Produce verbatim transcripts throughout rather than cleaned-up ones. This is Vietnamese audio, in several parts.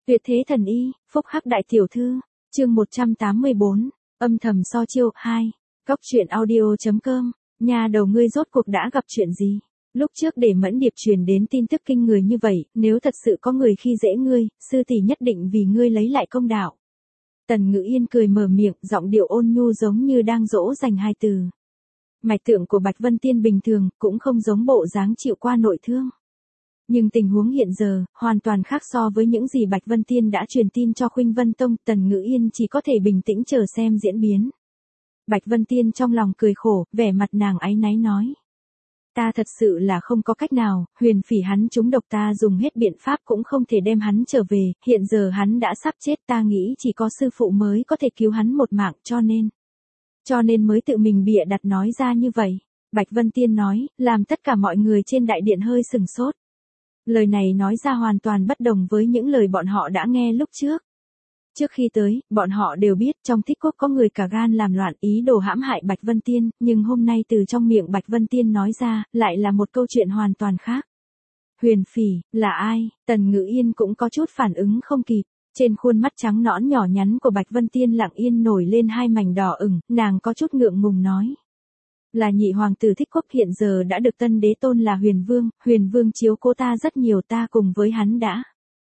Tuyệt thế thần y, phúc hắc đại tiểu thư, chương một trăm tám mươi bốn, âm thầm so chiêu, hai, góc truyện audio.com, nhà đầu ngươi rốt cuộc đã gặp chuyện gì? Lúc trước để Mẫn Điệp truyền đến tin tức kinh người như vậy, nếu thật sự có người khi dễ ngươi, sư tỷ nhất định vì ngươi lấy lại công đạo. Tần Ngữ Yên cười mở miệng, giọng điệu ôn nhu giống như đang dỗ dành hai từ. Mạch tượng của Bạch Vân Tiên bình thường, cũng không giống bộ dáng chịu qua nội thương. Nhưng tình huống hiện giờ, hoàn toàn khác so với những gì Bạch Vân Tiên đã truyền tin cho Khuynh Vân Tông, Tần Ngữ Yên chỉ có thể bình tĩnh chờ xem diễn biến. Bạch Vân Tiên trong lòng cười khổ, vẻ mặt nàng áy náy nói. Ta thật sự là không có cách nào, Huyền Phỉ hắn trúng độc, ta dùng hết biện pháp cũng không thể đem hắn trở về, hiện giờ hắn đã sắp chết, ta nghĩ chỉ có sư phụ mới có thể cứu hắn một mạng, cho nên. Cho nên mới tự mình bịa đặt nói ra như vậy. Bạch Vân Tiên nói, làm tất cả mọi người trên đại điện hơi sừng sốt. Lời này nói ra hoàn toàn bất đồng với những lời bọn họ đã nghe lúc trước. Trước khi tới, bọn họ đều biết trong Thích Quốc có người cả gan làm loạn ý đồ hãm hại Bạch Vân Tiên, nhưng hôm nay từ trong miệng Bạch Vân Tiên nói ra, lại là một câu chuyện hoàn toàn khác. Huyền Phỉ, là ai? Tần Ngữ Yên cũng có chút phản ứng không kịp. Trên khuôn mắt trắng nõn nhỏ nhắn của Bạch Vân Tiên lặng yên nổi lên hai mảnh đỏ ửng, nàng có chút ngượng ngùng nói. Là nhị hoàng tử Thích Quốc, hiện giờ đã được tân đế tôn là Huyền Vương, Huyền Vương chiếu cố ta rất nhiều, ta cùng với hắn đã.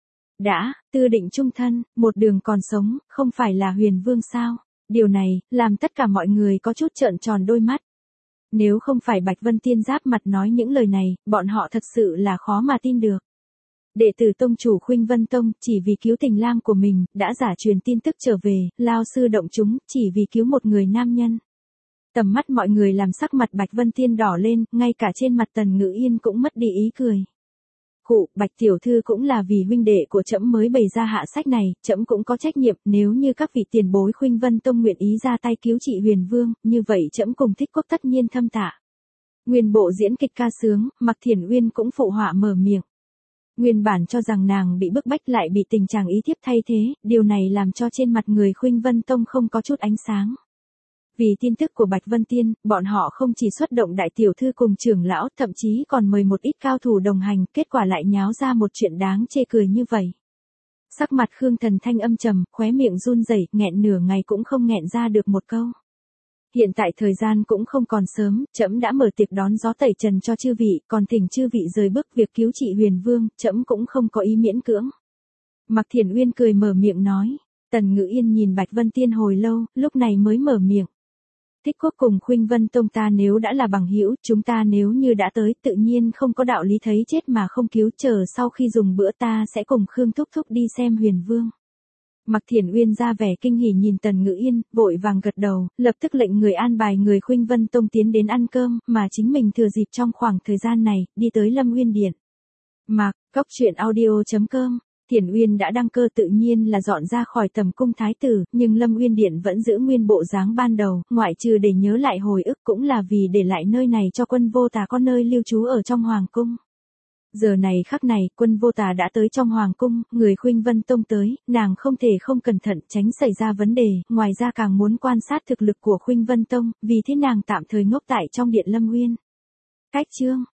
Đã, tư định chung thân, một đường còn sống, không phải là Huyền Vương sao? Điều này, làm tất cả mọi người có chút trợn tròn đôi mắt. Nếu không phải Bạch Vân Tiên giáp mặt nói những lời này, bọn họ thật sự là khó mà tin được. Đệ tử tông chủ Khuynh Vân Tông, chỉ vì cứu tình lang của mình, đã giả truyền tin tức trở về, lao sư động chúng, chỉ vì cứu một người nam nhân. Tầm mắt mọi người làm sắc mặt Bạch Vân Tiên đỏ lên, ngay cả trên mặt Tần Ngữ Yên cũng mất đi ý cười. Cụ, Bạch tiểu thư cũng là vì huynh đệ của trẫm mới bày ra hạ sách này, trẫm cũng có trách nhiệm, nếu như các vị tiền bối Khuynh Vân Tông nguyện ý ra tay cứu trị Huyền Vương, như vậy trẫm cùng Thích Quốc tất nhiên thâm tạ. Nguyên bộ diễn kịch ca sướng, Mạc Thiển Uyên cũng phụ họa mở miệng. Nguyên bản cho rằng nàng bị bức bách lại bị tình trạng ý thiếp thay thế, điều này làm cho trên mặt người Khuynh Vân Tông không có chút ánh sáng. Vì tin tức của Bạch Vân Tiên, bọn họ không chỉ xuất động đại tiểu thư cùng trưởng lão, thậm chí còn mời một ít cao thủ đồng hành, kết quả lại nháo ra một chuyện đáng chê cười như vậy. Sắc mặt Khương Thần Thanh âm trầm, khóe miệng run rẩy, nghẹn nửa ngày cũng không nghẹn ra được một câu. Hiện tại thời gian cũng không còn sớm, trẫm đã mở tiệc đón gió tẩy trần cho chư vị, còn thỉnh chư vị rời bước việc cứu trị Huyền Vương, trẫm cũng không có ý miễn cưỡng. Mạc Thiển Uyên cười mở miệng nói. Tần Ngữ Yên nhìn Bạch Vân Tiên hồi lâu, lúc này mới mở miệng. Thích Quốc cùng Khuynh Vân Tông ta nếu đã là bằng hữu, chúng ta nếu như đã tới, tự nhiên không có đạo lý thấy chết mà không cứu, chờ sau khi dùng bữa ta sẽ cùng Khương thúc thúc đi xem Huyền Vương. Mạc Thiển Uyên ra vẻ kinh hỉ nhìn Tần Ngữ Yên, vội vàng gật đầu, lập tức lệnh người an bài người Khuynh Vân Tông tiến đến ăn cơm, mà chính mình thừa dịp trong khoảng thời gian này, đi tới Lâm Uyên Điện. Mạc, góc truyện audio.com, Thiển Uyên đã đăng cơ tự nhiên là dọn ra khỏi tầm cung thái tử, nhưng Lâm Uyên Điện vẫn giữ nguyên bộ dáng ban đầu, ngoại trừ để nhớ lại hồi ức cũng là vì để lại nơi này cho Quân Vô Tà có nơi lưu trú ở trong hoàng cung. Giờ này khắc này, Quân Vô Tà đã tới trong hoàng cung, người Khuynh Vân Tông tới, nàng không thể không cẩn thận tránh xảy ra vấn đề, ngoài ra càng muốn quan sát thực lực của Khuynh Vân Tông, vì thế nàng tạm thời ngốc tại trong điện Lâm Uyên. Cách chương